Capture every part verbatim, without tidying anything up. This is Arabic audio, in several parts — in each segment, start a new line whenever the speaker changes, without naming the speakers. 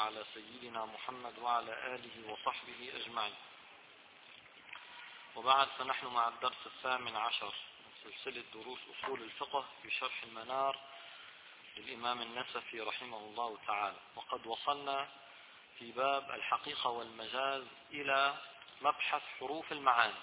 على سيدنا محمد وعلى آله وصحبه أجمعين. وبعد، فنحن مع الدرس الثامن عشر من سلسلة دروس أصول الفقه في شرح المنار للإمام النسفي رحمه الله تعالى، وقد وصلنا في باب الحقيقة والمجاز إلى مبحث حروف المعاني.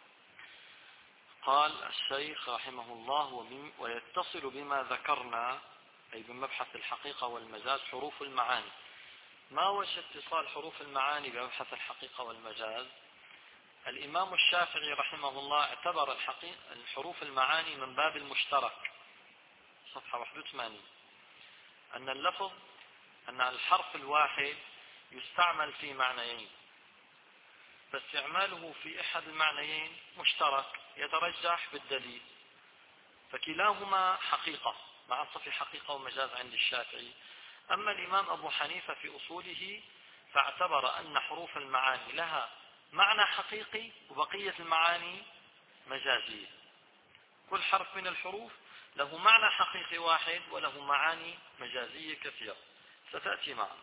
قال الشيخ رحمه الله: ويتصل بما ذكرنا، أي بمبحث الحقيقة والمجاز، حروف المعاني. ما وجه اتصال حروف المعاني بمبحث الحقيقة والمجاز؟ الإمام الشافعي رحمه الله اعتبر الحروف المعاني من باب المشترك، صفحة واحد وثمانين، أن اللفظ أن الحرف الواحد يستعمل في معنيين، فاستعماله في أحد المعنيين مشترك يترجح بالدليل، فكلاهما حقيقة مع صفة حقيقة ومجاز عند الشافعي. أما الإمام أبو حنيفة في أصوله فاعتبر أن حروف المعاني لها معنى حقيقي وبقية المعاني مجازية. كل حرف من الحروف له معنى حقيقي واحد وله معاني مجازية كثيرة ستأتي معنا.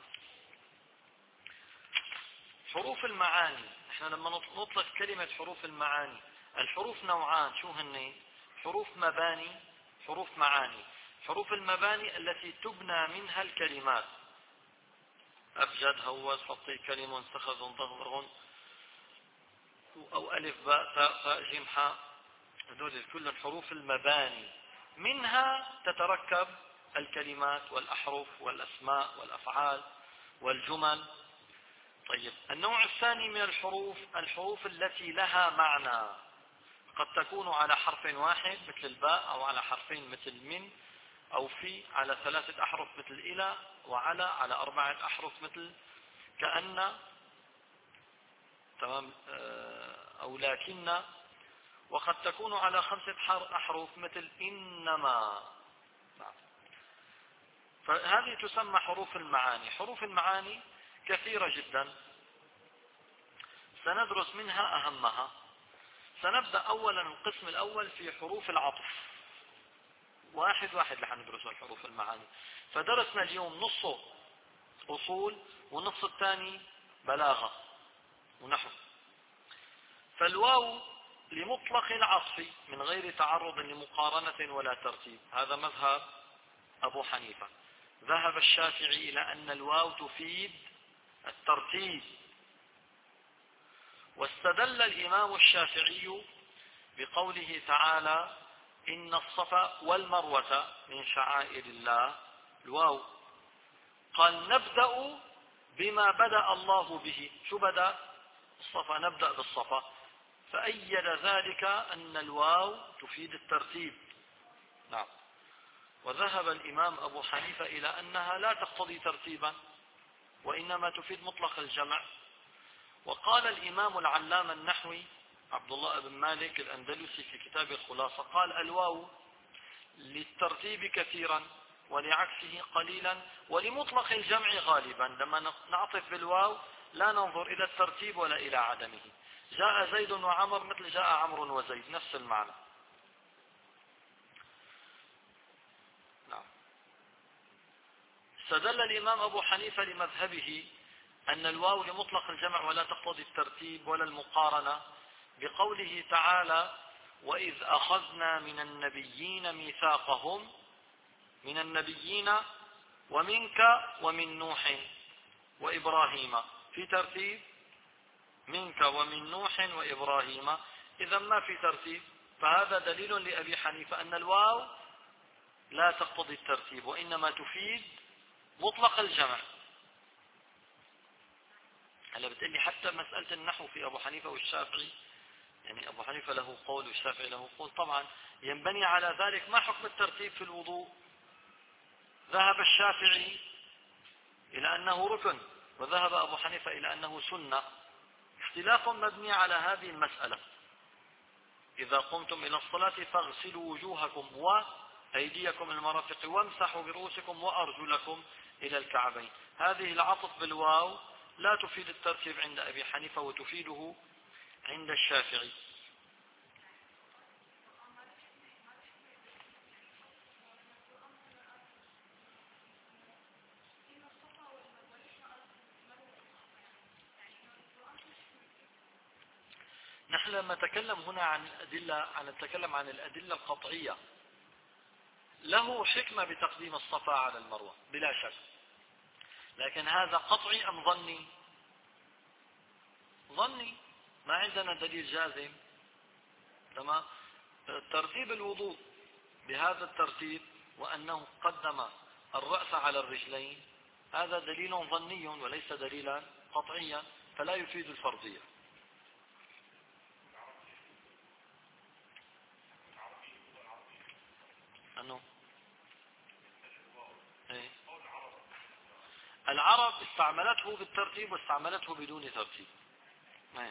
حروف المعاني، احنا لما نطلق كلمة حروف المعاني، الحروف نوعان، شو هن؟ حروف مباني، حروف معاني. حروف المباني التي تبنى منها الكلمات، أبجد، هوز، حطي، كلم، سخذ، ضغضغ، أو ألف باء تاء فاء جيم حاء، هذول كل الحروف المباني، منها تتركب الكلمات والأحرف والأسماء والأفعال والجمل. طيب، النوع الثاني من الحروف الحروف التي لها معنى، قد تكون على حرف واحد مثل الباء، أو على حرفين مثل من أو في، على ثلاثة أحرف مثل إلى، وعلى على أربعة أحرف مثل كأن، تمام، أو لكن، وقد تكون على خمسة أحرف مثل إنما. فهذه تسمى حروف المعاني. حروف المعاني كثيرة جدا، سندرس منها أهمها. سنبدأ أولا القسم الأول في حروف العطف، واحد واحد لح ندرس الحروف المعاني. فدرسنا اليوم نصه أصول والنص الثاني بلاغة ونحو. فالواو لمطلق العطف من غير تعرض لمقارنة ولا ترتيب، هذا مذهب أبو حنيفة. ذهب الشافعي إلى أن الواو تفيد الترتيب، واستدل الإمام الشافعي بقوله تعالى: إن الصفا والمروة من شعائر الله، الواو. قال: نبدأ بما بدأ الله به. شو بدأ؟ الصفا، نبدأ بالصفا. فأيد ذلك أن الواو تفيد الترتيب. نعم. وذهب الإمام أبو حنيفة إلى أنها لا تقتضي ترتيبا، وإنما تفيد مطلق الجمع. وقال الإمام العلامة النحوي عبد الله بن مالك الأندلسي في كتاب الخلاصة، قال: الواو للترتيب كثيرا ولعكسه قليلا ولمطلق الجمع غالبا. لما نعطف بالواو لا ننظر إلى الترتيب ولا إلى عدمه. جاء زيد وعمر مثل جاء عمرو وزيد، نفس المعنى. نعم. استدل الإمام أبو حنيفة لمذهبه أن الواو لمطلق الجمع ولا تقتضي الترتيب ولا المقارنة بقوله تعالى: وإذ أخذنا من النبيين ميثاقهم، من النبيين ومنك ومن نوح وإبراهيم، في ترتيب، منك ومن نوح وإبراهيم، إذا ما في ترتيب. فهذا دليل لأبي حنيفة أن الواو لا تقتضي الترتيب وإنما تفيد مطلق الجمع. هلا بتقلي حتى مسألة النحو في أبو حنيفة والشافعي، يعني أبو حنيفة له قول والشافعي له قول، طبعا ينبني على ذلك ما حكم الترتيب في الوضوء. ذهب الشافعي إلى أنه ركن، وذهب أبو حنيفة إلى أنه سنة. اختلاف مبني على هذه المسألة: إذا قمتم إلى الصلاة فاغسلوا وجوهكم وأيديكم المرافق وامسحوا برؤوسكم وأرجلكم إلى الكعبين. هذه العطف بالواو لا تفيد الترتيب عند أبي حنيفة وتفيده عند الشافعي. لما نتكلم هنا عن أدلة عن نتكلم عن الأدلة القطعية، له حكمة بتقديم الصفا على المروة بلا شك، لكن هذا قطعي أم ظني؟ ظني، ما عندنا دليل جازم. تمام. ترتيب الوضوء بهذا الترتيب وأنه قدم الرأس على الرجلين هذا دليل ظني وليس دليلا قطعيا، فلا يفيد الفرضية. أنه إيه؟ العرب استعملته بالترتيب واستعملته بدون ترتيب. إيه؟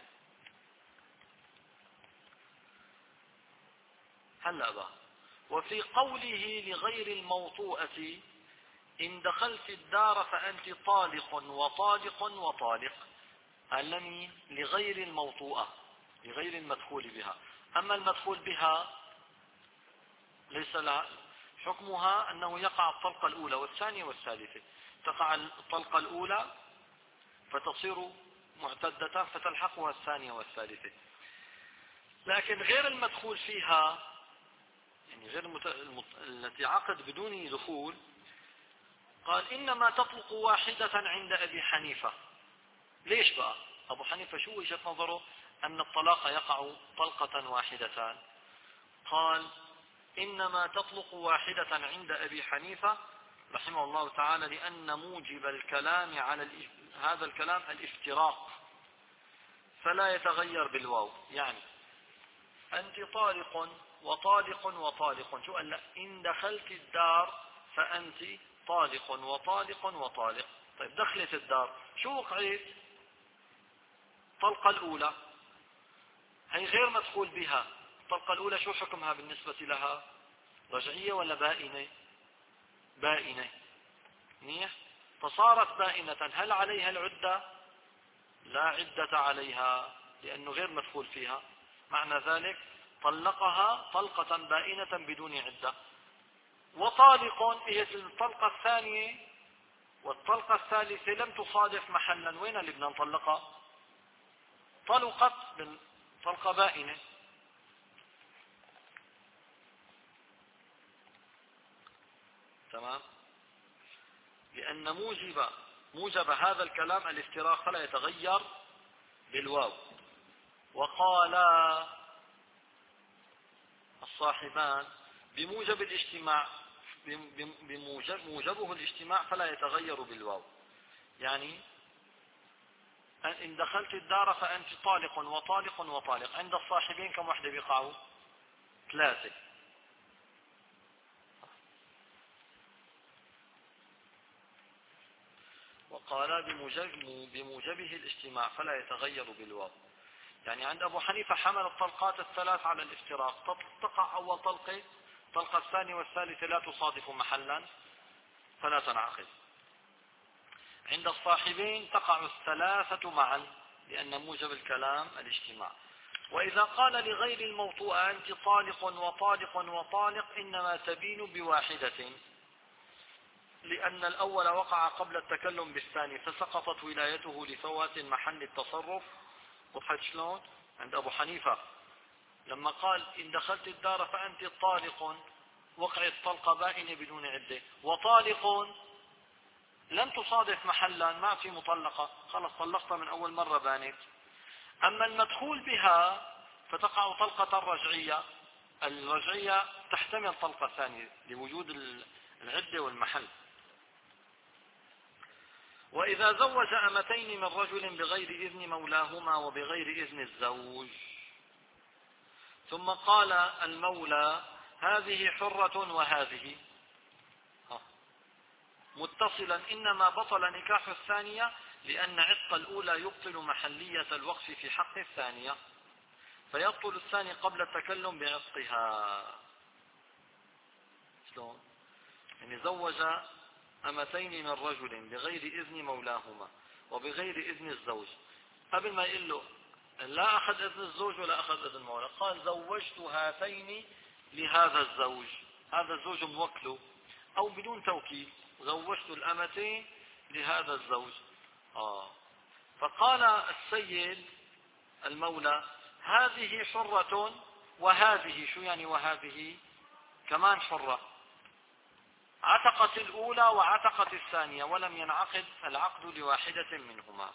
هلا بقى، وفي قوله لغير الموطوءة إن دخلت الدار فأنت طالق وطالق وطالق، علمي لغير الموطوءة، لغير المدخول بها. أما المدخول بها ليس لها حكمها أنه يقع الطلقة الأولى والثانية والثالثة. تقع الطلقة الأولى فتصير معتدة فتلحقها الثانية والثالثة، لكن غير المدخول فيها، يعني غير المت... المت... التي عقد بدون دخول، قال إنما تطلق واحدة عند أبي حنيفة. ليش بقى؟ أبو حنيفة شو وجهة نظره أن الطلاق يقع طلقة واحدة؟ قال إنما تطلق واحدة عند أبي حنيفة رحمه الله تعالى لأن موجب الكلام على هذا الكلام الافتراق فلا يتغير بالواو. يعني أنت طالق وطالق وطالق، شو قال لا إن دخلت الدار فأنت طالق وطالق وطالق. طيب دخلت الدار شو وقعت؟ الطلقة الأولى هي غير مدخول بها. الطلقة الأولى شو حكمها بالنسبة لها؟ رجعية ولا بائنة؟ بائنة. منيح. فصارت بائنة، هل عليها العدة؟ لا عدة عليها لأنه غير مدخول فيها. معنى ذلك طلقها طلقة بائنة بدون عدة. وطالق هي الطلقة الثانية والطلقة الثالثة لم تصادف محلا، وين اللي بدنا نطلقها؟ طلقت طلقة بائنة. تمام. لأن موجب موجب هذا الكلام الافتراق فلا يتغير بالواو. وقال الصاحبان بموجب الاجتماع، بموجب موجبه الاجتماع فلا يتغير بالواو. يعني إن دخلت الدار فأنت طالق وطالق وطالق، عند الصاحبين كم واحدة بيقعوا؟ ثلاثة. وقال بموجب بموجبه الاجتماع فلا يتغير بالواو. يعني عند أبو حنيفة حمل الطلقات الثلاث على الافتراق، تقع أول طلقة، الطلقة الثانية والثالثة لا تصادف محلا فلا تنعقد. عند الصاحبين تقع الثلاثة معا لأن موجب الكلام الاجتماع. وإذا قال لغير الموطوءة أنت طالق وطالق وطالق إنما تبين بواحدة، لأن الأول وقع قبل التكلم بالثاني فسقطت ولايته لفوات محل التصرف. وضحت شلون؟ عند أبو حنيفة لما قال إن دخلت الدار فأنت طالق وقعت طلقة بائنة بدون عدة، وطالق لم تصادف محلا ما في مطلقة، خلص طلقتها من أول مرة بانت. أما المدخول بها فتقع طلقة رجعية، الرجعية تحتمل طلقة ثانية لوجود العدة والمحل. وإذا زوج أمتين من رجل بغير إذن مولاهما وبغير إذن الزوج، ثم قال المولى هذه حرة وهذه متصلا إنما بطل نكاح الثانية لأن عتق الأولى يبطل محلية الوقف في حق الثانية، فيبطل الثاني قبل التكلم بعتقها. شلون؟ يعني زوج أمتين من رجل بغير إذن مولاهما وبغير إذن الزوج، قبل ما يقول له لا أخذ إذن الزوج ولا أخذ إذن المولى، قال زوجت هاتين لهذا الزوج، هذا الزوج موكله أو بدون توكيل، زوجت الأمتين لهذا الزوج. آه. فقال السيد المولى هذه حرة وهذه، شو يعني وهذه؟ كمان حرة، عتقت الأولى وعتقت الثانية ولم ينعقد العقد لواحدة منهما.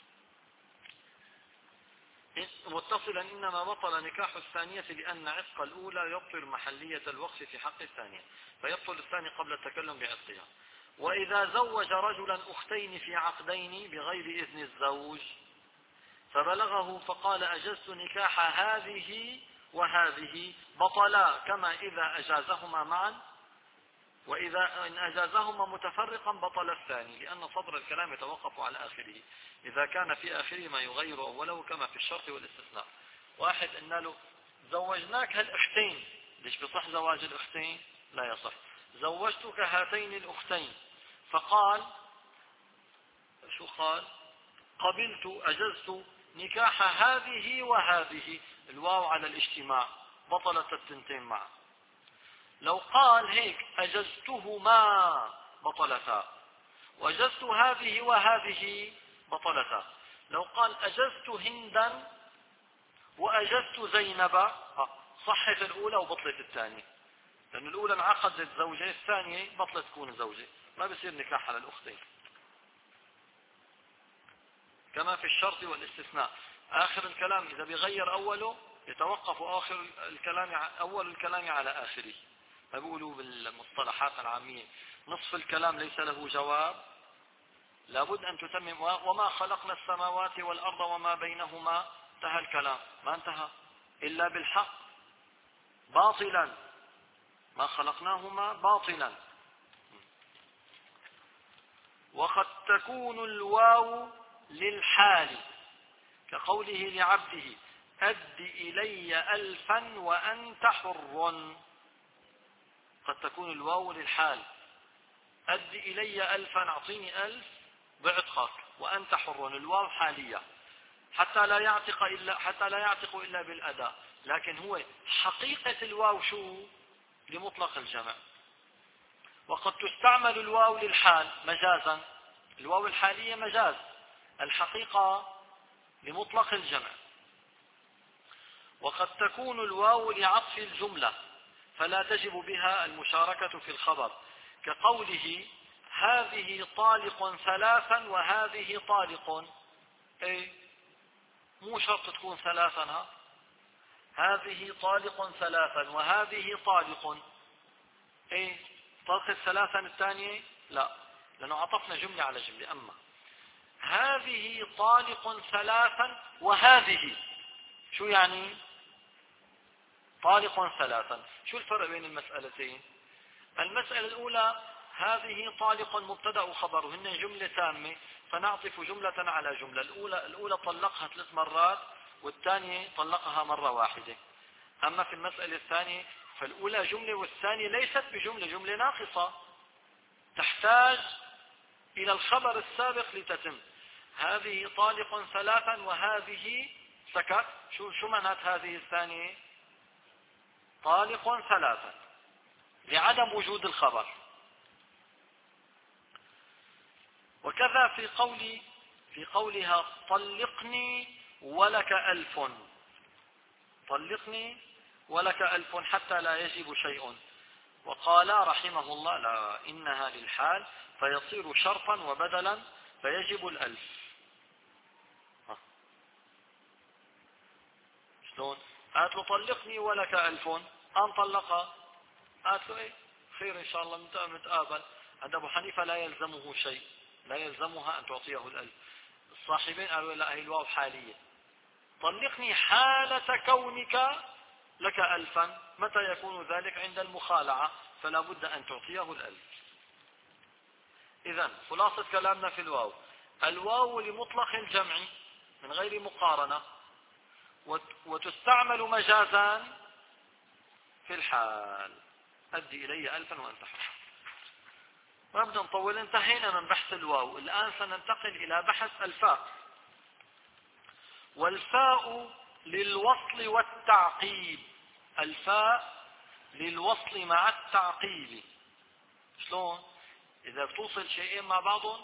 متصلا إنما بطل نكاح الثانية لأن عتق الأولى يبطل محلية الوقف في حق الثانية، فيبطل الثاني قبل التكلم بعتقها. وإذا زوج رجلا أختين في عقدين بغير إذن الزوج فبلغه فقال أجزت نكاح هذه وهذه بطلا كما إذا أجازهما معا، وإذا إن أجازهما متفرقا بطل الثاني، لأن صدر الكلام يتوقف على آخره إذا كان في آخره ما يغير أوله كما في الشرط والاستثناء. واحد قلنا له زوجناك هالأختين، ليش بصح زواج الأختين؟ لا يصح. زوجتك هاتين الأختين، فقال شو قال؟ قبلت أجزت نكاح هذه وهذه، الواو على الاجتماع، بطلت التنتين معا. لو قال هيك أجزتهما بطلتا، وأجزت هذه وهذه بطلتا. لو قال أجزت هندا وأجزت زينب صحت الأولى وبطلت الثانية، لأن الأولى انعقدت زوجة، الثانية بطلت تكون زوجة، ما بصير نكاح على الأختين كما في الشرط والاستثناء. آخر الكلام إذا بيغير أوله يتوقف آخر الكلام أول الكلام على آخره. ما بيقولوا بالمصطلحات العامية نصف الكلام ليس له جواب، لابد أن تتمم. وما خلقنا السماوات والأرض وما بينهما، انتهى الكلام، ما انتهى إلا بالحق باطلا، ما خلقناهما باطلا. وقد تكون الواو للحال كقوله لعبده أد إلي ألفا وأنت حر. قد تكون الواو للحال، أد إلي ألفا، أعطيني ألف بعتقك، وأنت حر، الواو حالية حتى لا يعتق إلا حتى لا يعتق إلا بالأداء، لكن هو حقيقة الواو شو؟ لمطلق الجمع. وقد تستعمل الواو للحال مجازا، الواو الحالية مجاز، الحقيقة لمطلق الجمع. وقد تكون الواو لعطف الجملة فلا تجب بها المشاركة في الخبر، كقوله هذه طالق ثلاثا وهذه طالق، اي مو شرط تكون ثلاثا، هذه طالق ثلاثا وهذه طالق، اي طلق الثلاثا الثانية لا، لأنه عطفنا جملة على جملة. أما هذه طالق ثلاثا وهذه، شو يعني طالق ثلاثا؟ شو الفرق بين المسألتين؟ المسألة الأولى هذه طالق مبتدأ وخبر، وهن جملة تامة فنعطف جملة على جملة. الأولى الأولى طلقها ثلاث مرات والثانية طلقها مرة واحدة. أما في المسألة الثانية فالأولى جملة والثانية ليست بجملة، جملة ناقصة تحتاج إلى الخبر السابق لتتم. هذه طالق ثلاثا وهذه سكت، شو شو معنات هذه الثانية؟ طالق ثلاثا لعدم وجود الخبر. وكذا في قولي في قولها طلقني ولك ألف، طلقني ولك ألف حتى لا يجب شيء. وقال رحمه الله لا، إنها للحال فيصير شرطا وبدلا فيجب الألف. شلون؟ قالت له طلقني ولك ألف، أن طلقها، قالت له ايه خير إن شاء الله متقابل. عند أبو حنيفة لا يلزمه شيء، لا يلزمها أن تعطيه الألف. الصاحبين قالوا لا، هي الواو حالية، طلقني حالة كونك لك ألفا، متى يكون ذلك؟ عند المخالعة، فلا بد أن تعطيه الألف. إذن خلاصة كلامنا في الواو، الواو لمطلق الجمع من غير مقارنة، وتستعمل مجازان في الحال، أدي إلي ألفا وأنت حر. ما بدنا نطول، انتهينا من بحث الواو، الآن سننتقل إلى بحث الفاء. والفاء للوصل والتعقيب، الفاء للوصل مع التعقيب. شلون؟ إذا بتوصل شيئين مع بعضهم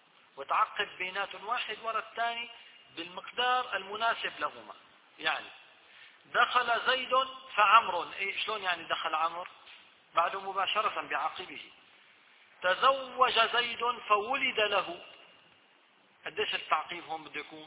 وتعقب بينات واحد وراء الثاني بالمقدار المناسب لهما. يعني دخل زيد فعمر، اي شلون يعني دخل عمر؟ بعد مباشرة بعقبه. تزوج زيد فولد له. قديش التعقيب هون بده يكون؟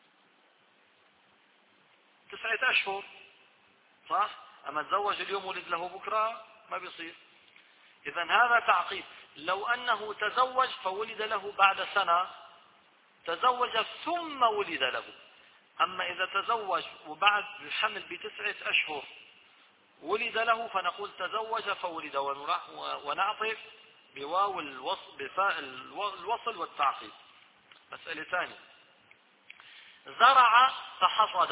تسعة اشهر، صح؟ اما تزوج اليوم ولد له بكرة ما بيصير. اذا هذا تعقيب. لو انه تزوج فولد له بعد سنة، تزوج ثم ولد له. اما اذا تزوج وبعد الحمل بتسعة اشهر ولد له، فنقول تزوج فولد، ونعطف بواو الوصل بفاء الوصل والتعقيب. مسألة ثانية، زرع فحصد.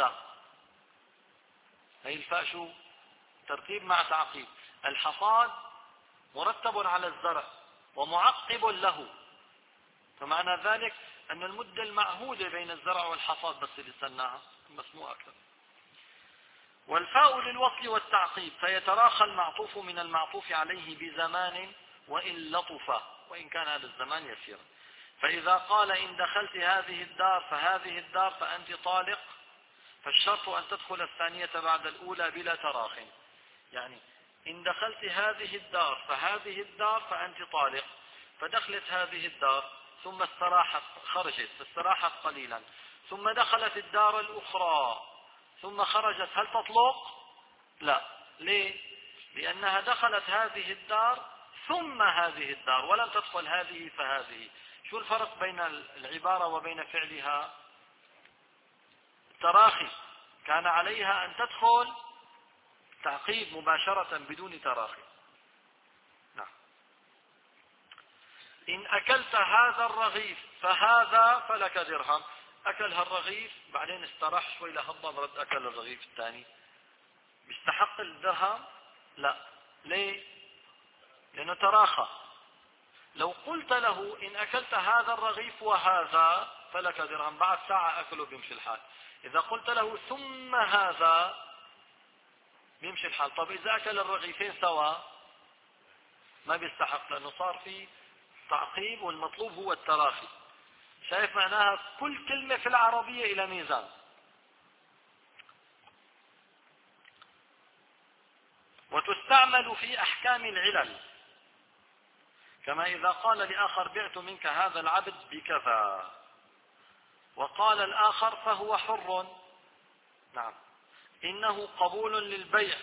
هي الفاء شو؟ ترتيب مع تعقيب. الحصاد مرتب على الزرع ومعقب له، فمعنى ذلك أن المدة المعهودة بين الزرع والحصاد بس اللي استناها، بس مو أكثر. والفاء للوصل والتعقيب، فيتراخى المعطوف من المعطوف عليه بزمان وإن لطف، وإن كان هذا الزمان يسيرا. فإذا قال إن دخلت هذه الدار فهذه الدار فأنت طالق، فالشرط أن تدخل الثانية بعد الأولى بلا تراخ. يعني إن دخلت هذه الدار فهذه الدار فأنت طالق، فدخلت هذه الدار ثم استراحت، خرجت فاستراحت قليلا، ثم دخلت الدار الأخرى ثم خرجت، هل تطلق؟ لا. ليه؟ لأنها دخلت هذه الدار ثم هذه الدار ولم تدخل هذه فهذه. شو الفرق بين العبارة وبين فعلها؟ تراخي، كان عليها أن تدخل تعقيب مباشرة بدون تراخي. نعم. إن أكلت هذا الرغيف فهذا فلك درهم. أكل هالرغيف بعدين استراح شوي لهضم، رد أكل الرغيف الثاني، بيستحق الدرهم؟ لا. ليه؟ لأنه تراخى. لو قلت له إن أكلت هذا الرغيف وهذا فلك درهم، بعد ساعة أكله بيمشي الحال. إذا قلت له ثم هذا بيمشي الحال. طب إذا أكل الرغيفين سوا ما بيستحق، لأنه صار في تعقيب والمطلوب هو التراخي. شايف معناها كل كلمة في العربية إلى ميزان. وتستعمل في أحكام العلل، كما إذا قال لآخر بعت منك هذا العبد بكذا، وقال الآخر فهو حر. نعم. إنه قبول للبيع.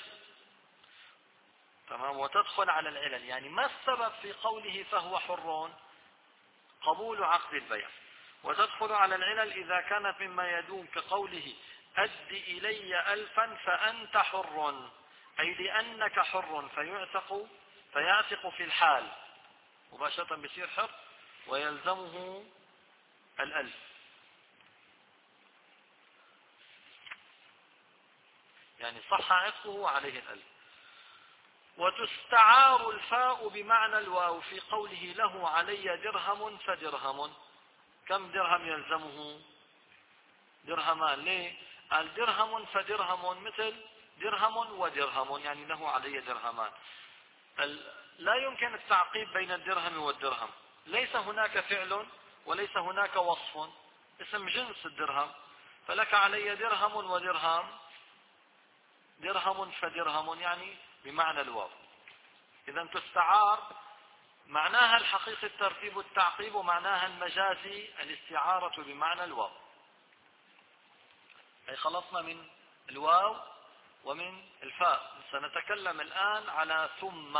تمام. وتدخل على العلل، يعني ما السبب في قوله فهو حر؟ قبول عقد البيع. وتدخل على العلل إذا كانت مما يدوم، كقوله أد إلي ألفا فأنت حر، أي لأنك حر، فيعتق فيعتق في الحال مباشرة بيصير حر ويلزمه الألف. يعني صح عتقه عليه الألف. وتستعار الفاء بمعنى الواو في قوله له علي درهم فدرهم. كم درهم يلزمه؟ درهمان. ليه؟ قال درهم فدرهم، مثل درهم ودرهم، يعني له علي درهمان. لا يمكن التعقيب بين الدرهم والدرهم، ليس هناك فعل وليس هناك وصف، اسم جنس الدرهم، فلك علي درهم ودرهم، درهم فدرهم، يعني بمعنى الواو. إذا تستعار معناها الحقيقي الترتيب والتعقيب، ومعناها المجازي الاستعارة بمعنى الواو. أي خلصنا من الواو ومن الفاء. سنتكلم الآن على ثم.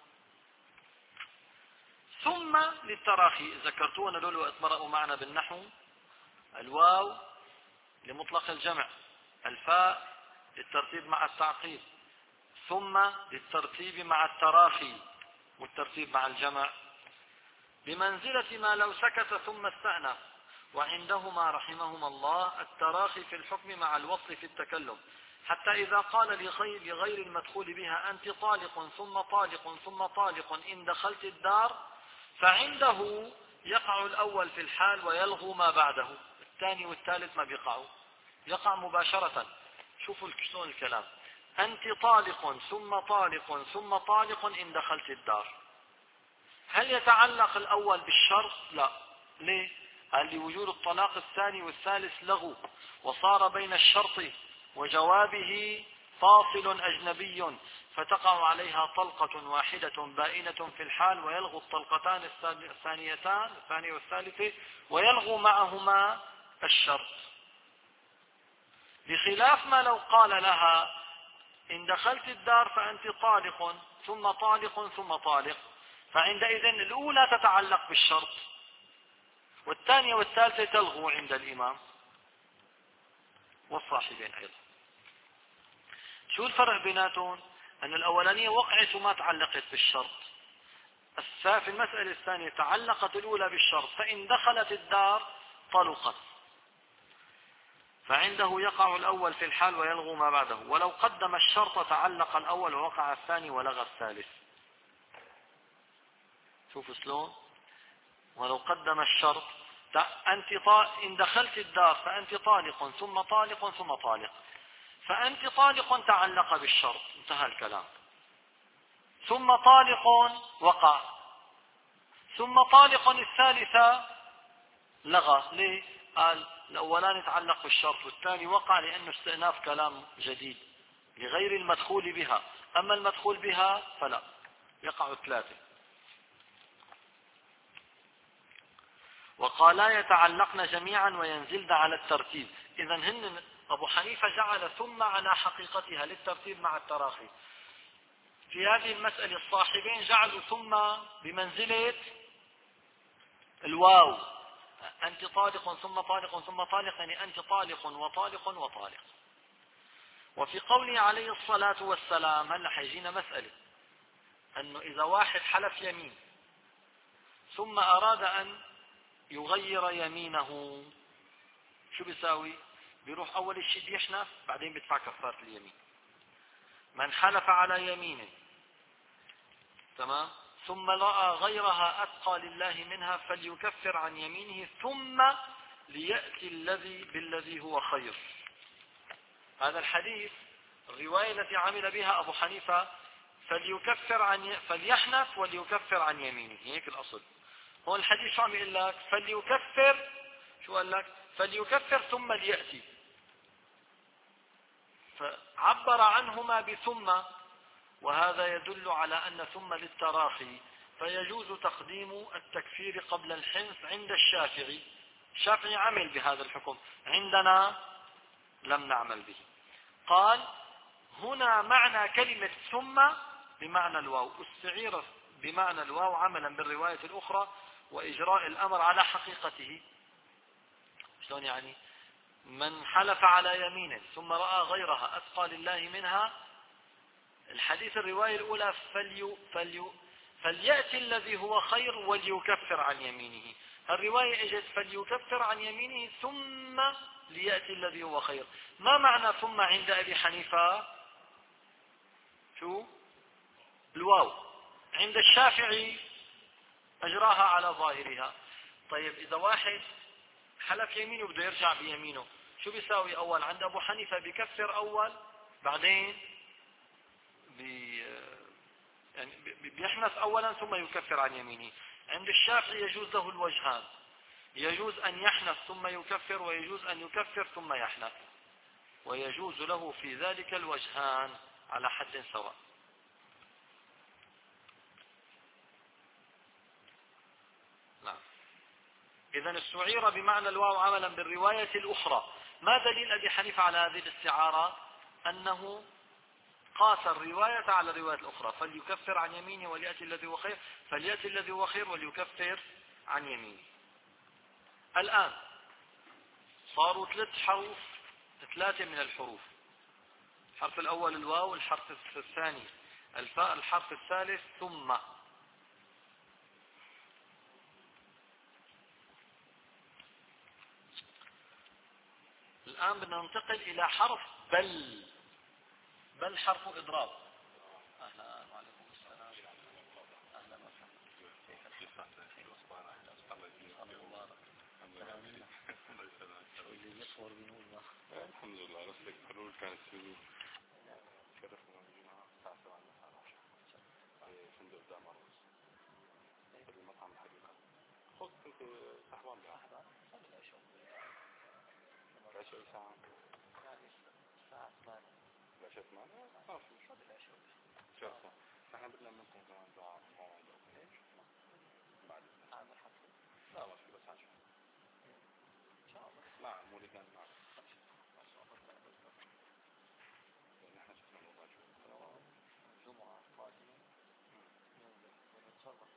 ثم للتراخي، ذكرتونا لولو وقت مرقوا معنا بالنحو. الواو لمطلق الجمع، الفاء للترتيب مع التعقيب، ثم للترتيب مع التراخي والترتيب مع الجمع، بمنزلة ما لو سكت ثم استأنف. وعندهما رحمهما الله التراخي في الحكم مع الوصل في التكلم، حتى إذا قال لغير, لغير المدخول بها أنت طالق ثم طالق ثم طالق إن دخلت الدار، فعنده يقع الأول في الحال ويلغو ما بعده، الثاني والثالث ما بيقعوا، يقع مباشرة. شوفوا شلون الكلام، أنت طالق ثم طالق ثم طالق إن دخلت الدار. هل يتعلق الأول بالشرط؟ لا. ليه؟ قال لوجود الطلاق الثاني والثالث لغو، وصار بين الشرط وجوابه فاصل أجنبي فتقع عليها طلقة واحدة بائنة في الحال ويلغو الطلقتان الثانيتان الثانية والثالثة ويلغو معهما الشرط، بخلاف ما لو قال لها إن دخلت الدار فأنت طالق ثم طالق ثم طالق، فعندئذ الأولى تتعلق بالشرط والثانية والثالثة تلغو عند الإمام والصاحبين أيضا. شو الفرق بيناتهم؟ أن الأولانية وقعت وما تعلقت بالشرط، في المسألة الثانية تعلقت الأولى بالشرط، فإن دخلت الدار طلقت، فعنده يقع الأول في الحال ويلغو ما بعده، ولو قدم الشرط تعلق الأول ووقع الثاني ولغى الثالث. شوفوا شلون؟ ولو قدم الشرط أنت إن دخلت الدار فأنت طالق ثم طالق ثم طالق، فأنت طالق تعلق بالشرط انتهى الكلام، ثم طالق وقع، ثم طالق الثالثة لغى. ليه؟ قال الأولان يتعلق بالشرط والثاني وقع لأنه استئناف كلام جديد لغير المدخول بها، أما المدخول بها فلا، يقع ثلاثة. وقالا يتعلقن جميعا وينزلن على الترتيب. إذا هن أبو حنيفة جعل ثم على حقيقتها للترتيب مع التراخي. في هذه المسألة الصاحبين جعلوا ثم بمنزلة الواو، أنت طالق ثم طالق ثم طالق، يعني أنت طالق وطالق وطالق. وفي قوله عليه الصلاة والسلام هلا حيجينا مسألة أنه إذا واحد حلف يمين ثم أراد أن يغير يمينه شو بيساوي؟ بيروح أول شيء بيحنف بعدين بيدفع كفارة اليمين. من حلف على يمين تمام ثم رأى غيرها أتقى لله منها فليكفر عن يمينه ثم ليأتي الذي بالذي هو خير. هذا الحديث الرواية التي عمل بها أبو حنيفة فليكفر عن فليحنف وليكفر عن يمينه، هيك الأصل. هو الحديث شو عم يقول لك؟ فليكفر، شو قال لك؟ فليكفر ثم ليأتي، فعبر عنهما بثم، وهذا يدل على أن ثم للتراخي، فيجوز تقديم التكفير قبل الحنث عند الشافعي. الشافعي عمل بهذا الحكم، عندنا لم نعمل به. قال هنا معنى كلمة ثم بمعنى الواو، استعير بمعنى الواو عملا بالرواية الأخرى وإجراء الأمر على حقيقته. شلون يعني؟ من حلف على يمين ثم رأى غيرها أتقى لله منها، الحديث الرواية الأولى فلي فلي فليأتي الذي هو خير وليكفر عن يمينه، الرواية اجت فليكفر عن يمينه ثم ليأتي الذي هو خير. ما معنى ثم عند أبي حنيفة؟ شو؟ الواو. عند الشافعي أجراها على ظاهرها. طيب إذا واحد حلف يمينه بده يرجع بيمينه شو بيساوي؟ أول عند أبو حنيفة بيكفر أول بعدين بي يعني بيحنث أولا ثم يكفر عن يمينه. عند الشافعي يجوز له الوجهان، يجوز أن يحنث ثم يكفر ويجوز أن يكفر ثم يحنث، ويجوز له في ذلك الوجهان على حد سواء. نعم. إذن استعير بمعنى الواو عملا بالرواية الأخرى. ما دليل أبي حنيفة على هذه الاستعارة؟ أنه قاس الرواية على الرواية الأخرى، فليكفر عن يمينه وليأتي الذي هو خير، فليأتي الذي هو خير وليكفر عن يمينه. الآن صاروا ثلاث حروف، ثلاثة من الحروف، الحرف الأول الواو، الحرف الثاني الفاء، الحرف الثالث ثم. الآن بدنا ننتقل إلى حرف بل. بل حرف إضراب. أهلا وعليكم السلام. أهلا وسهلا. اللي يصور بنقول الحمد لله. رسلك حلول كانت في شرفنا الجماعة الساعة سبعة مساء فندق دامر في المطعم الحقيقة. خذ كنت صحبان بعض. العشاء ساعة يعني ساعة
شفت معنا ما في مشكلة شوف احنا بدنا منكم كمان دعاء موعد ايش بعد هذا الحفل لا مش بس عشان ان شاء الله مع مولي كان معنا نحن شفنا الموضوع الجمعة قادمة ونتصرف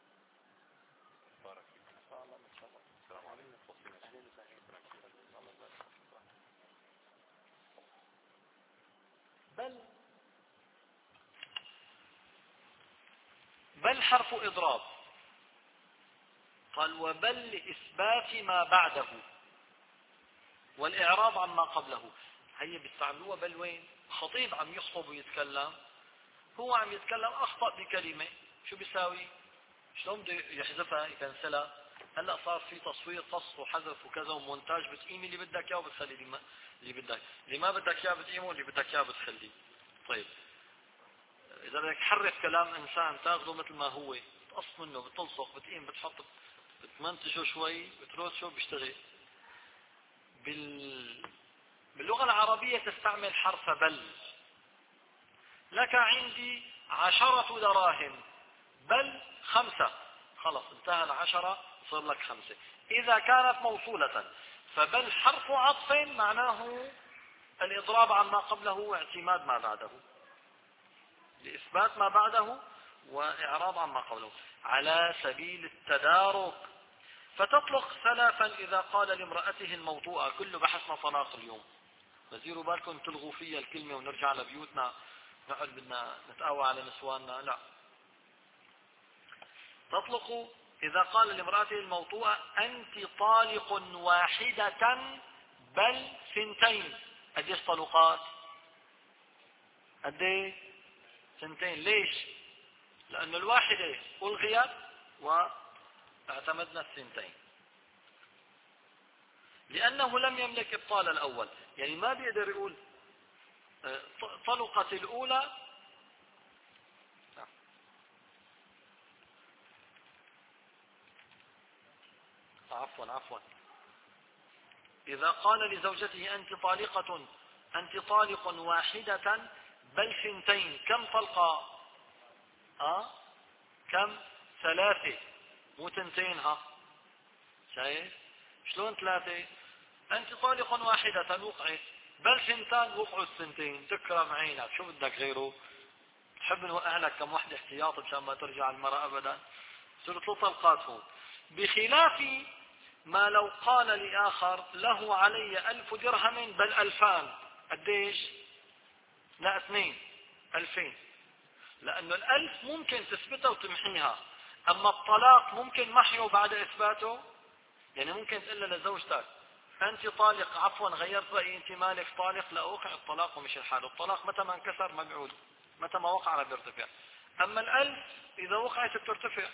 بارك فيك ان شاء الله نتشرف. السلام عليكم. اهلا وسهلا.
بل بل حرف إضراب. قال وبل لإثبات ما بعده والإعراض عما قبله. هي بيستعملوها بل وين؟ خطيب عم يخطب ويتكلم، هو عم يتكلم أخطأ بكلمة، شو بيساوي؟ شلون بده يحذفها يكنسلها؟ هلا صار في تصوير قص وحذف وكذا ومونتاج، بتقيم اللي بدك اياه وبتخلي اللي ما اللي بدك اللي ما بدك اياه بتقيمه واللي بدك اياه بتخليه. طيب اذا بدك تحرف كلام انسان تاخذه مثل ما هو، بتقص منه، بتلصق، بتقيم، بتحط، بتمنتجه شوي، بتروشه، بيشتغل. بال... باللغة العربية تستعمل حرف بل. لك عندي عشرة دراهم بل خمسة، خلص انتهى العشرة صار لك خمسة. إذا كانت موصولة فبل حرف عطف معناه الإضراب عما قبله واعتماد ما بعده، لإثبات ما بعده وإعراض عما قبله على سبيل التدارك. فتطلق ثلاثا إذا قال لامرأته الموطوءة، كله بحثنا طلاق اليوم، بزيروا بالكم تلغوا فيها الكلمة ونرجع لبيوتنا نقعد بدنا نتقوى على نسواننا. لا، تطلق إذا قال لامرأته الموطوءة أنت طالق واحدة بل ثنتين. قديش طلقات؟ قديه؟ ثنتين. ليش؟ لأن الواحدة ألغيت واعتمدنا الثنتين، لأنه لم يملك إبطال الأول. يعني ما بيقدر يقول طلقت الأولى عفوا عفوا إذا قال لزوجته أنت طالقة أنت طالق واحدة بل ثنتين، كم طلقة؟ أه؟ كم؟ ثلاثة، مو ثنتين. ها شايف شلون ثلاثة؟ أنت طالق واحدة وقعت، بل ثنتان وقعوا الثنتين. تكرم عينك، شو بدك غيره؟ تحب نوقع لك كم وحدة احتياط مشان ما ترجع المرأة أبدا. صرت له طلقات هون، بخلاف ما لو قال لآخر له علي ألف درهم بل ألفان. قديش؟ لا اثنين، ألفين. لأنه الألف ممكن تثبتها وتمحيها، أما الطلاق ممكن محيه بعد إثباته. يعني ممكن تقول لزوجتك أنت طالق، عفوا غيرت رأيي أنت مالك طالق، لا أوقع الطلاق ومش الحال. الطلاق متى ما انكسر ما بيعود، متى ما وقع بيرتفع. أما الألف إذا وقعت بترتفع.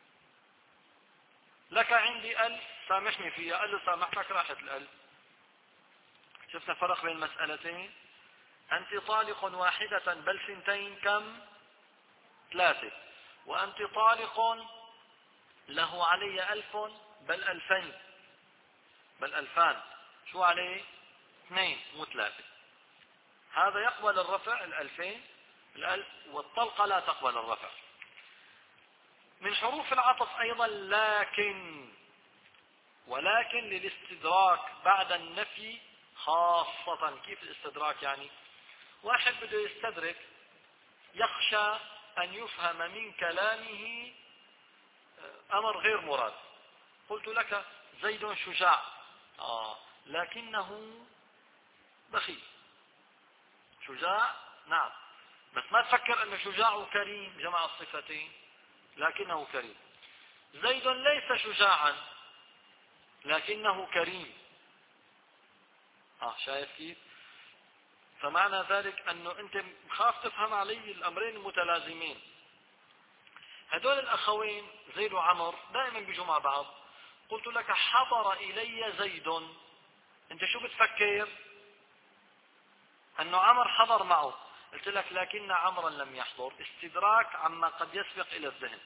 لك عندي ألف سامحني فيها، قال له سامحتك راحت الألف. شفنا فرق بين المسألتين؟ أنت طالق واحدة بل ثنتين كم؟ ثلاثة. وأنت طالق له علي ألف بل ألفين بل ألفان، شو عليه؟ اثنين مو ثلاثة. هذا يقبل الرفع الألفين الألف، والطلقة لا تقبل الرفع. من حروف العطف أيضا لكن، ولكن للاستدراك بعد النفي خاصة. كيف الاستدراك؟ يعني واحد بده يستدرك، يخشى أن يفهم من كلامه أمر غير مراد. قلت لك زيد شجاع، آه لكنه بخيل. شجاع نعم، بس ما تفكر أن شجاع وكريم جمع الصفتين، لكنه كريم. زيد ليس شجاعا لكنه كريم. آه شايف كيف؟ فمعنى ذلك أنه أنت خاف تفهم علي الأمرين المتلازمين. هدول الأخوين زيد وعمر دائما بيجوا مع بعض. قلت لك حضر إلي زيد، أنت شو بتفكر؟ أنه عمر حضر معه. قلت لك لكن عمرا لم يحضر، استدراك عما قد يسبق إلى الذهن.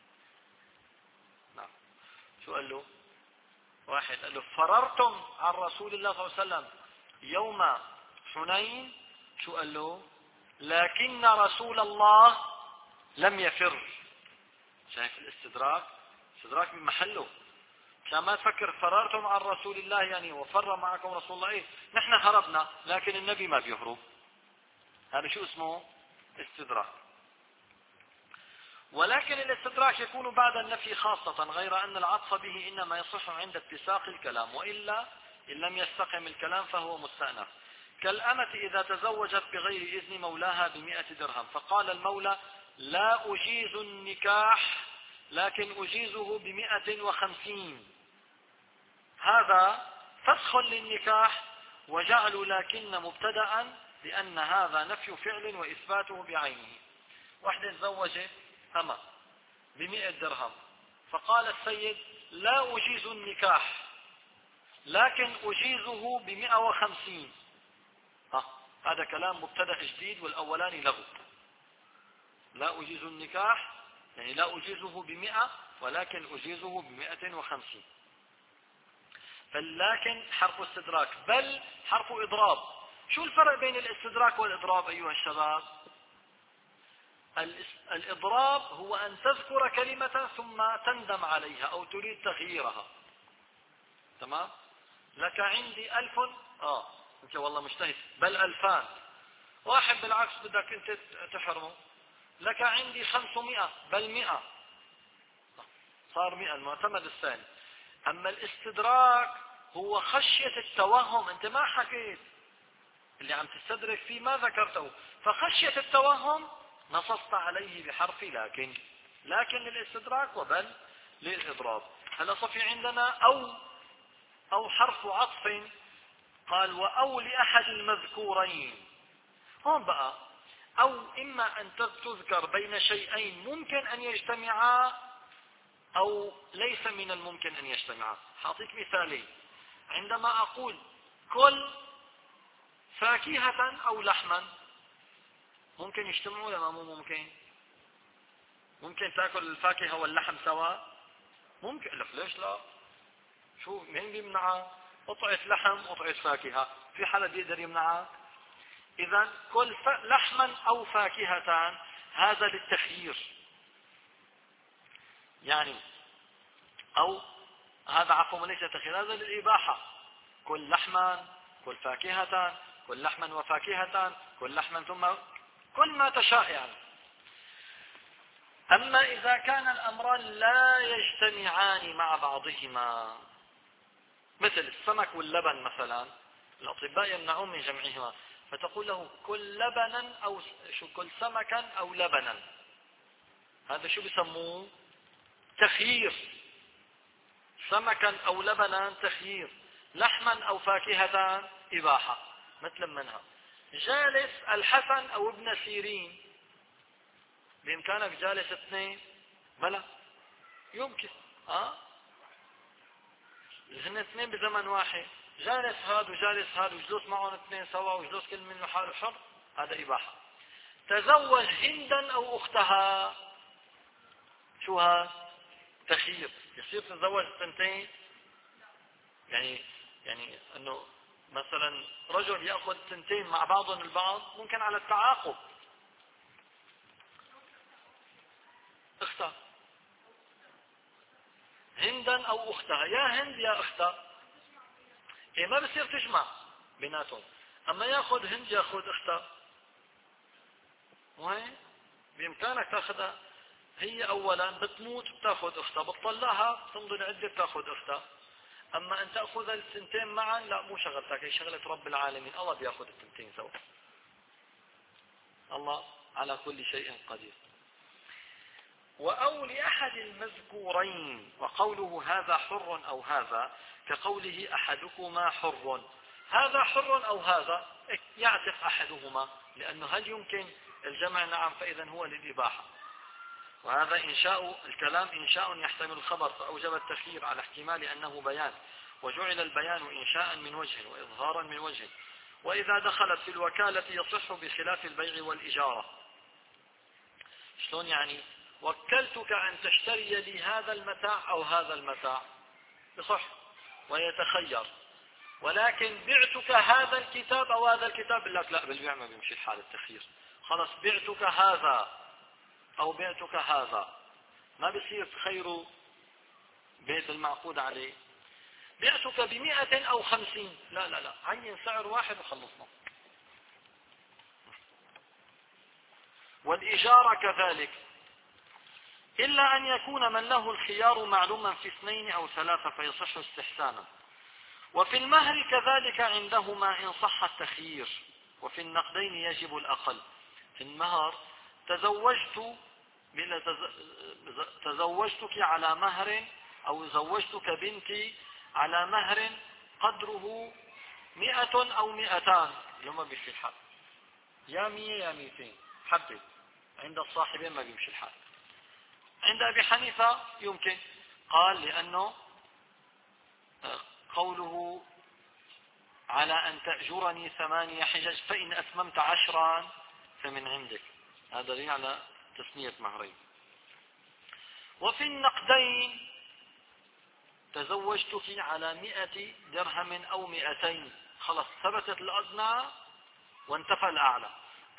نعم. شو قال له؟ واحد قال له فررتم عن رسول الله صلى الله عليه وسلم يوم حنين شو قال له؟ لكن رسول الله لم يفر. شايف الاستدراك؟ استدراك من محله، عشان ما تفكر فررتم عن رسول الله يعني وفر معكم رسول الله. ايه نحن هربنا لكن النبي ما بيهرب. هذا شو اسمه؟ استدراك. ولكن الاستدراك يكون بعد النفي خاصة، غير أن العطف به إنما يصح عند اتساق الكلام، وإلا إن لم يستقم الكلام فهو مستأنف. كالأمة إذا تزوجت بغير إذن مولاها بمئة درهم، فقال المولى لا أجيز النكاح لكن أجيزه بمئة وخمسين، هذا فسخ للنكاح وجعل لكن مبتدأ، لأن هذا نفي فعل وإثباته بعينه. واحدة تزوجت أمة بمئة درهم، فقال السيد لا أجيز النكاح لكن أجيزه بمئة وخمسين. ها هذا كلام مبتدأ جديد، والأولاني لغو. لا أجيز النكاح يعني لا أجيزه بمئة ولكن أجيزه بمئة وخمسين. فلكن حرف استدراك بل حرف إضراب. شو الفرق بين الاستدراك والإضراب أيها الشباب؟ الإضراب هو أن تذكر كلمة ثم تندم عليها أو تريد تغييرها. تمام؟ لك عندي ألف، آه أنت والله مجتهد، بل ألفان. واحد بالعكس بدك أنت تحرمه، لك عندي خمسمائة بل مئة، صار مئة، المعتمد الثاني. أما الاستدراك هو خشية التوهم، أنت ما حكيت اللي عم تستدرك فيه ما ذكرته، فخشية التوهم نصصت عليه بحرف لكن. لكن للاستدراك وبل للإضراب. هلا صفي عندنا أو أو حرف عطف، قال وأو لأحد المذكورين. هون بقى أو إما أن تذكر بين شيئين ممكن أن يجتمعا أو ليس من الممكن أن يجتمعا. حاطيك مثالين. عندما أقول كل فاكهة أو لحما، ممكن يجتمعوا ولا مو ممكن؟ ممكن تأكل الفاكهة واللحم سوا؟ ممكن. لك ليش لا؟ شو مين بيمنعها؟ قطعة لحم قطعة فاكهة، في حدا بيقدر يمنعها؟ إذا كل لحما أو فاكهة هذا للتخيير يعني، أو هذا عفوا ليس تخيير، هذا للإباحة. كل لحما كل فاكهة كل لحما وفاكهة كل لحما ثم كل ما تشاء يعني. أما إذا كان الأمران لا يجتمعان مع بعضهما، مثل السمك واللبن مثلا، الأطباء يمنعون من جمعهما، فتقول له كل لبنا أو شو كل سمكا أو لبنا، هذا شو بسموه؟ تخيير. سمكا أو لبنا تخيير، لحما أو فاكهة إباحة. مثل منها جالس الحسن أو ابن سيرين، بإمكانك جالس اثنين؟ بلى يمكن. ها هن اثنين بزمن واحد، جالس هاد وجالس هاد وجلوس معهم اثنين سوا وجلوس كل منه حاله حر، هذا إباحة. تزوج هندا أو أختها، شو هذا؟ تخيير. يصير تتزوج ثنتين يعني، يعني انه مثلا رجل يأخذ ثنتين مع بعضهم البعض، ممكن على التعاقب. اختها هندا او اختها، يا هند يا اختها. إيه ما بصير تجمع بيناتهم، اما ياخذ هند ياخذ اختها، وهي بامكانك تاخذها. هي اولا بتموت بتاخذ اختها، بتطلعها بتمضي العده بتاخذ اختها. اما ان تاخذ الثنتين معا لا، مو شغلتك، هي شغله رب العالمين، الله بياخذ الثنتين سوا. الله على كل شيء قدير. وأو لأحد المذكورين، وقوله هذا حر أو هذا كقوله أحدكما حر، هذا حر أو هذا يعتق أحدهما، لأنه هل يمكن الجمع؟ نعم، فإذا هو للإباحة. وهذا إنشاء الكلام إنشاء يحتمل الخبر، فأوجب التخيير على احتمال أنه بيان، وجعل البيان إنشاء من وجه وإظهارا من وجه. وإذا دخلت في الوكالة يصح بخلاف البيع والإجارة. شلون يعني؟ وكلتك أن تشتري لي هذا المتاع أو هذا المتاع، يصح ويتخير. ولكن بعتك هذا الكتاب أو هذا الكتاب، لك لا، بالبيع ما بيمشي الحال التخيير. خلاص بعتك هذا أو بعتك هذا، ما بصير خير بيت المعقود عليه. بعتك بمئة أو خمسين، لا لا لا، عين سعر واحد وخلصنا. والإجارة كذلك، إلا أن يكون من له الخيار معلوما في اثنين أو ثلاثة فيصح استحسانا. وفي المهر كذلك عندهما إن صح التخيير، وفي النقدين يجب الأقل. في المهر تزوجت تزوجتك على مهر، أو زوجتك بنتي على مهر قدره مئة أو مئتان، لما بيمشي الحال، يا مية يا ميتين، حدد. عند الصاحبين ما بيمشي الحال. عند أبي حنيفة يمكن، قال لأنه قوله على أن تأجرني ثمانية حجج فإن أتممت عشرا فمن عندك، هذا دليل على تسمية مهرين. وفي النقدين تزوجتك على مئة درهم أو مئتين، خلص ثبتت الأدنى وانتفى الأعلى.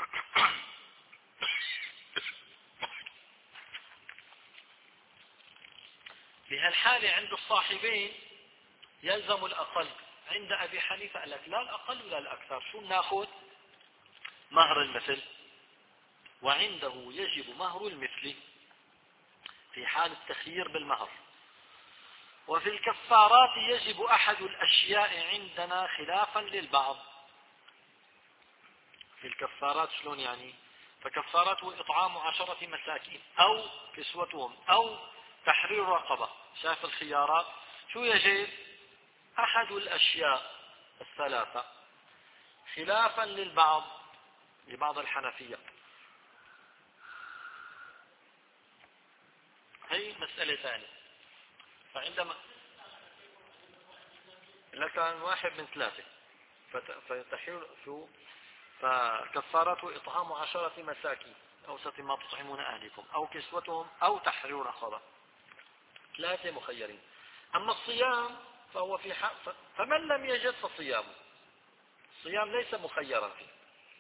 بهالحالة عند الصاحبين يلزم الأقل. عند أبي حنيفة قال لك لا الأقل ولا الأكثر، شو ناخذ؟ مهر المثل. وعنده يجب مهر المثل في حال التخيير بالمهر. وفي الكفارات يجب أحد الأشياء عندنا خلافا للبعض. في الكفارات شلون يعني؟ فكفارته إطعام عشرة مساكين أو كسوتهم أو تحرير رقبة. شايف الخيارات؟ شو يجب؟ أحد الأشياء الثلاثة خلافا للبعض، لبعض الحنفية. هي مسألة ثانية. فعندما لك واحد من ثلاثة فتحرير شو؟ فكفارته إطعام عشرة مساكين أو ست ما تطعمون أهلكم أو كسوتهم أو تحرير رقبة. ثلاثة مخيرين. أما الصيام فهو في حق، فمن لم يجد فصيامه. الصيام ليس مخيرا فيه.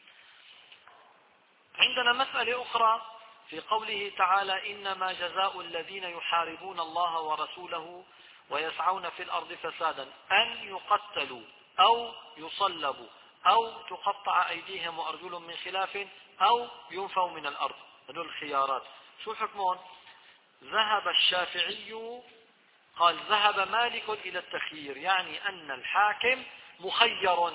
عندنا مسألة أخرى في قوله تعالى إنما جزاء الذين يحاربون الله ورسوله ويسعون في الأرض فسادا أن يقتلوا أو يصلبوا أو تقطع أيديهم وأرجلهم من خلاف أو ينفوا من الأرض. هذول الخيارات شو حكمون؟ ذهب الشافعي، قال ذهب مالك إلى التخيير، يعني أن الحاكم مخير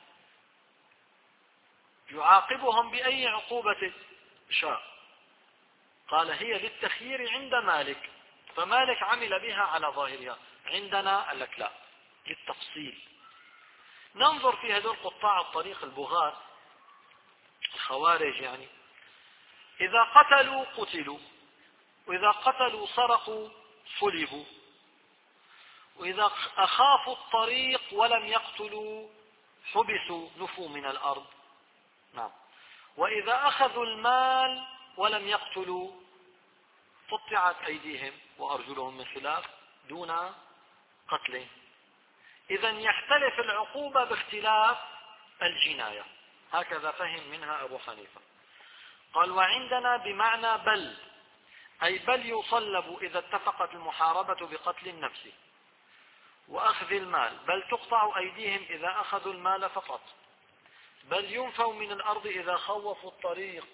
يعاقبهم بأي عقوبة شاء. قال هي للتخيير عند مالك، فمالك عمل بها على ظاهرها. عندنا قال لك لا، للتفصيل. ننظر في هذول قطاع الطريق البغاة الخوارج، يعني إذا قتلوا قتلوا، وإذا قتلوا سرقوا صلبوا، وإذا أخافوا الطريق ولم يقتلوا حبسوا نفوا من الأرض. نعم. وإذا أخذوا المال ولم يقتلوا قطعت أيديهم وأرجلهم من خلاف دون قتل. إذا يختلف العقوبة باختلاف الجناية. هكذا فهم منها أبو حنيفة. قال وعندنا بمعنى بل، أي بل يصلب إذا اتفقت المحاربة بقتل النفس وأخذ المال، بل تقطع أيديهم إذا أخذوا المال فقط، بل ينفوا من الأرض إذا خوفوا الطريق.